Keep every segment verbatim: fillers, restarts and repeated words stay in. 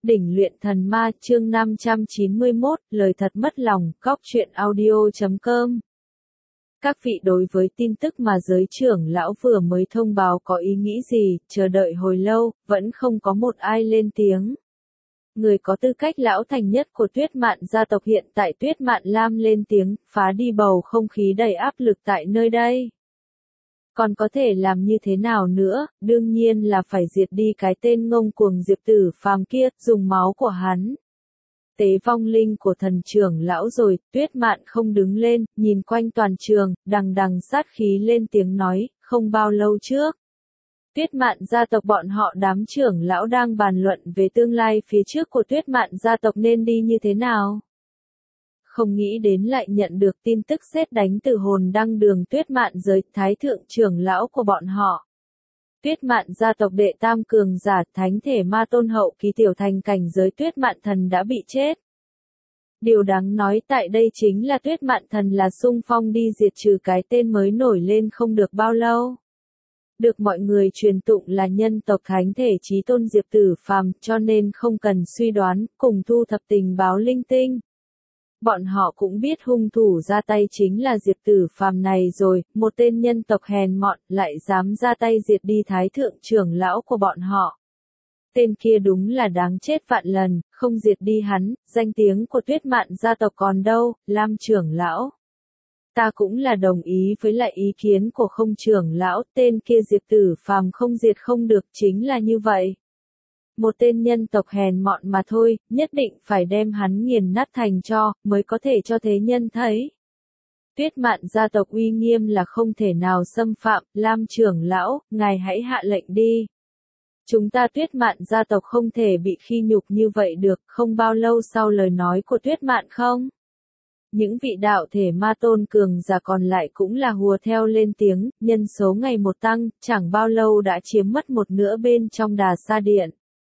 Đỉnh luyện thần ma chương năm trăm chín mươi mốt, lời thật mất lòng, góc truyện audio chấm com. Các vị đối với tin tức mà giới trưởng lão vừa mới thông báo có ý nghĩ gì, chờ đợi hồi lâu, vẫn không có một ai lên tiếng. Người có tư cách lão thành nhất của Tuyết Mạn gia tộc hiện tại Tuyết Mạn Lam lên tiếng, phá đi bầu không khí đầy áp lực tại nơi đây. Còn có thể làm như thế nào nữa, đương nhiên là phải diệt đi cái tên ngông cuồng Diệp Tử Phàm kia, dùng máu của hắn. Tế vong linh của thần trưởng lão rồi, Tuyết Mạn không đứng lên, nhìn quanh toàn trường, đằng đằng sát khí lên tiếng nói, không bao lâu trước. Tuyết Mạn gia tộc bọn họ đám trưởng lão đang bàn luận về tương lai phía trước của Tuyết Mạn gia tộc nên đi như thế nào. Không nghĩ đến lại nhận được tin tức sét đánh từ hồn đăng đường Tuyết Mạn giới thái thượng trưởng lão của bọn họ. Tuyết Mạn gia tộc đệ tam cường giả thánh thể ma tôn hậu kỳ tiểu thành cảnh giới Tuyết Mạn thần đã bị chết. Điều đáng nói tại đây chính là Tuyết Mạn thần là xung phong đi diệt trừ cái tên mới nổi lên không được bao lâu. Được mọi người truyền tụng là nhân tộc thánh thể chí tôn Diệp Tử Phàm, cho nên không cần suy đoán, cùng thu thập tình báo linh tinh. Bọn họ cũng biết hung thủ ra tay chính là Diệp Tử Phàm này rồi, một tên nhân tộc hèn mọn, lại dám ra tay diệt đi thái thượng trưởng lão của bọn họ. Tên kia đúng là đáng chết vạn lần, không diệt đi hắn, danh tiếng của Tuyết Mạn gia tộc còn đâu, Lam trưởng lão. Ta cũng là đồng ý với lại ý kiến của không trưởng lão, tên kia Diệp Tử Phàm không diệt không được, chính là như vậy. Một tên nhân tộc hèn mọn mà thôi, nhất định phải đem hắn nghiền nát thành tro, mới có thể cho thế nhân thấy. Tuyết Mạn gia tộc uy nghiêm là không thể nào xâm phạm, Lam trưởng lão, ngài hãy hạ lệnh đi. Chúng ta Tuyết Mạn gia tộc không thể bị khi nhục như vậy được, không bao lâu sau lời nói của Tuyết Mạn không? Những vị đạo thể ma tôn cường giả còn lại cũng là hùa theo lên tiếng, nhân số ngày một tăng, chẳng bao lâu đã chiếm mất một nửa bên trong Đà Sa Điện.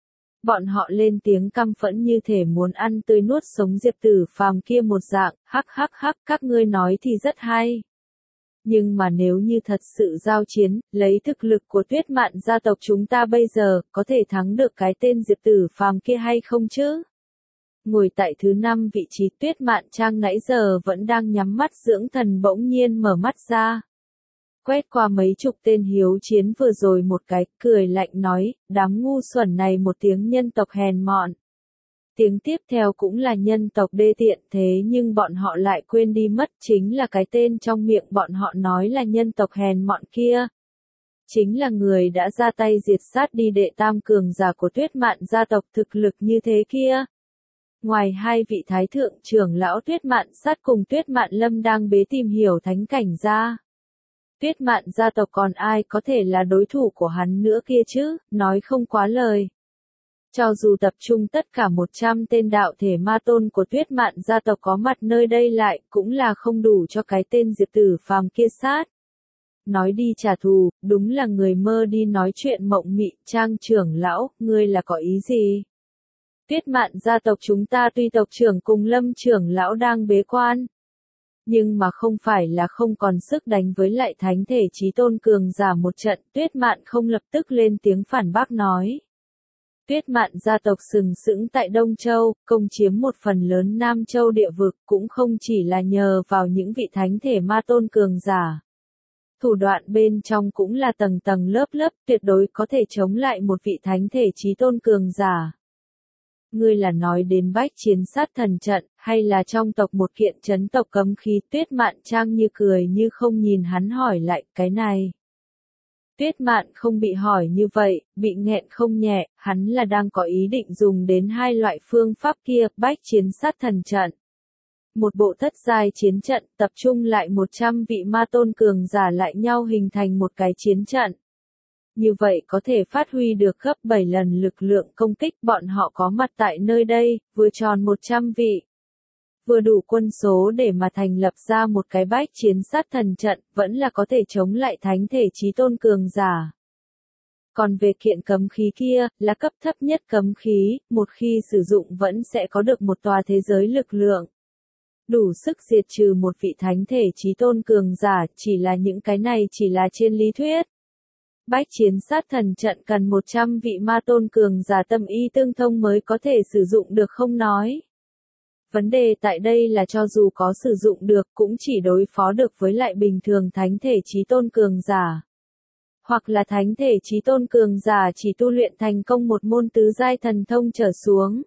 Bọn họ lên tiếng căm phẫn như thể muốn ăn tươi nuốt sống Diệp Tử Phàm kia một dạng, hắc hắc hắc, các ngươi nói thì rất hay. Nhưng mà nếu như thật sự giao chiến, lấy thực lực của Tuyết Mạn gia tộc chúng ta bây giờ, có thể thắng được cái tên Diệp Tử Phàm kia hay không chứ? Ngồi tại thứ năm vị trí Tuyết Mạn Trang nãy giờ vẫn đang nhắm mắt dưỡng thần bỗng nhiên mở mắt ra. Quét qua mấy chục tên hiếu chiến vừa rồi một cái, cười lạnh nói, đám ngu xuẩn này một tiếng nhân tộc hèn mọn. Tiếng tiếp theo cũng là nhân tộc đê tiện thế nhưng bọn họ lại quên đi mất chính là cái tên trong miệng bọn họ nói là nhân tộc hèn mọn kia. Chính là người đã ra tay diệt sát đi đệ tam cường giả của Tuyết Mạn gia tộc thực lực như thế kia. Ngoài hai vị thái thượng trưởng lão Tuyết Mạn sát cùng Tuyết Mạn Lâm đang bế tìm hiểu thánh cảnh ra. Tuyết Mạn gia tộc còn ai có thể là đối thủ của hắn nữa kia chứ, nói không quá lời. Cho dù tập trung tất cả một trăm tên đạo thể ma tôn của Tuyết Mạn gia tộc có mặt nơi đây lại, cũng là không đủ cho cái tên Diệp Tử Phàm kia sát. Nói đi trả thù, đúng là người mơ đi nói chuyện mộng mị, Trang trưởng lão, ngươi là có ý gì? Tuyết Mạn gia tộc chúng ta tuy tộc trưởng cùng Lâm trưởng lão đang bế quan. Nhưng mà không phải là không còn sức đánh với lại thánh thể chí tôn cường giả một trận, Tuyết Mạn không lập tức lên tiếng phản bác nói. Tuyết Mạn gia tộc sừng sững tại Đông Châu, công chiếm một phần lớn Nam Châu địa vực, cũng không chỉ là nhờ vào những vị thánh thể ma tôn cường giả. Thủ đoạn bên trong cũng là tầng tầng lớp lớp, tuyệt đối có thể chống lại một vị thánh thể chí tôn cường giả. Ngươi là nói đến bách chiến sát thần trận, hay là trong tộc một kiện chấn tộc cấm khí? Tuyết Mạn Trang như cười như không nhìn hắn hỏi lại, cái này. Tuyết Mạn không bị hỏi như vậy, bị nghẹn không nhẹ, hắn là đang có ý định dùng đến hai loại phương pháp kia, bách chiến sát thần trận. Một bộ thất giai chiến trận, tập trung lại một trăm vị ma tôn cường giả lại nhau hình thành một cái chiến trận. Như vậy có thể phát huy được gấp bảy lần lực lượng công kích bọn họ có mặt tại nơi đây, vừa tròn một trăm vị. Vừa đủ quân số để mà thành lập ra một cái bách chiến sát thần trận, vẫn là có thể chống lại thánh thể chí tôn cường giả. Còn về kiện cấm khí kia, là cấp thấp nhất cấm khí, một khi sử dụng vẫn sẽ có được một tòa thế giới lực lượng. Đủ sức diệt trừ một vị thánh thể chí tôn cường giả, chỉ là những cái này chỉ là trên lý thuyết. Bách chiến sát thần trận cần một trăm vị ma tôn cường giả tâm ý tương thông mới có thể sử dụng được không nói. Vấn đề tại đây là cho dù có sử dụng được cũng chỉ đối phó được với lại bình thường thánh thể chí tôn cường giả. Hoặc là thánh thể chí tôn cường giả chỉ tu luyện thành công một môn tứ giai thần thông trở xuống.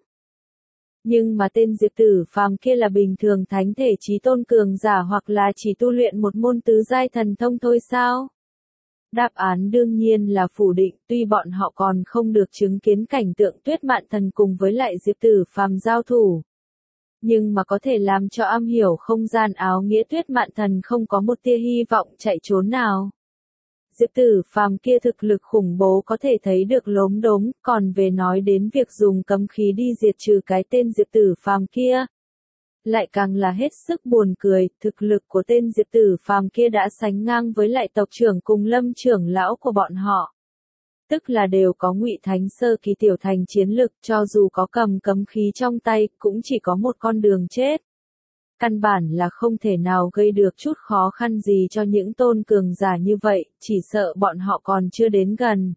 Nhưng mà tên Diệp Tử Phàm kia là bình thường thánh thể chí tôn cường giả hoặc là chỉ tu luyện một môn tứ giai thần thông thôi sao? Đáp án đương nhiên là phủ định, tuy bọn họ còn không được chứng kiến cảnh tượng Tuyết Mạn Thần cùng với lại Diệp Tử Phàm giao thủ. Nhưng mà có thể làm cho am hiểu không gian áo nghĩa Tuyết Mạn Thần không có một tia hy vọng chạy trốn nào. Diệp Tử Phàm kia thực lực khủng bố có thể thấy được lốm đốm, còn về nói đến việc dùng cấm khí đi diệt trừ cái tên Diệp Tử Phàm kia. Lại càng là hết sức buồn cười, thực lực của tên Diệp Tử Phàm kia đã sánh ngang với lại tộc trưởng cùng Lâm trưởng lão của bọn họ. Tức là đều có ngụy thánh sơ kỳ tiểu thành chiến lực, cho dù có cầm cấm khí trong tay, cũng chỉ có một con đường chết. Căn bản là không thể nào gây được chút khó khăn gì cho những tôn cường giả như vậy, chỉ sợ bọn họ còn chưa đến gần.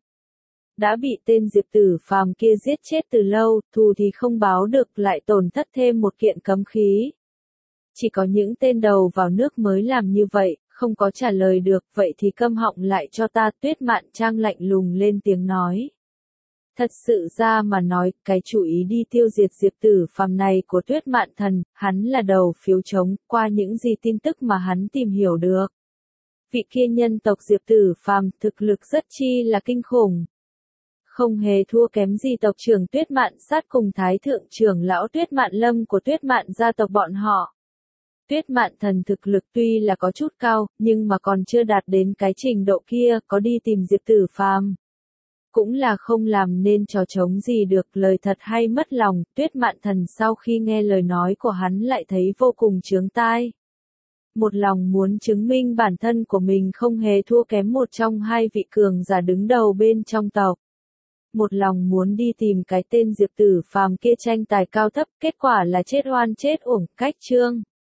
Đã bị tên Diệp Tử Phàm kia giết chết từ lâu, thù thì không báo được lại tổn thất thêm một kiện cấm khí. Chỉ có những tên đầu vào nước mới làm như vậy, không có trả lời được, vậy thì câm họng lại cho ta. Tuyết Mạn Trang lạnh lùng lên tiếng nói. Thật sự ra mà nói, cái chủ ý đi tiêu diệt Diệp Tử Phàm này của Tuyết Mạn Thần, hắn là đầu phiếu trống, qua những gì tin tức mà hắn tìm hiểu được. Vị kia nhân tộc Diệp Tử Phàm thực lực rất chi là kinh khủng. Không hề thua kém gì tộc trưởng Tuyết Mạn Sát cùng Thái thượng trưởng lão Tuyết Mạn Lâm của Tuyết Mạn gia tộc bọn họ. Tuyết Mạn Thần thực lực tuy là có chút cao, nhưng mà còn chưa đạt đến cái trình độ kia, có đi tìm Diệp Tử Phàm cũng là không làm nên trò trống gì được. Lời thật hay mất lòng, Tuyết Mạn Thần sau khi nghe lời nói của hắn lại thấy vô cùng chướng tai. Một lòng muốn chứng minh bản thân của mình không hề thua kém một trong hai vị cường giả đứng đầu bên trong tộc. Một lòng muốn đi tìm cái tên Diệp Tử Phàm kia tranh tài cao thấp, kết quả là chết oan chết uổng. Cách chương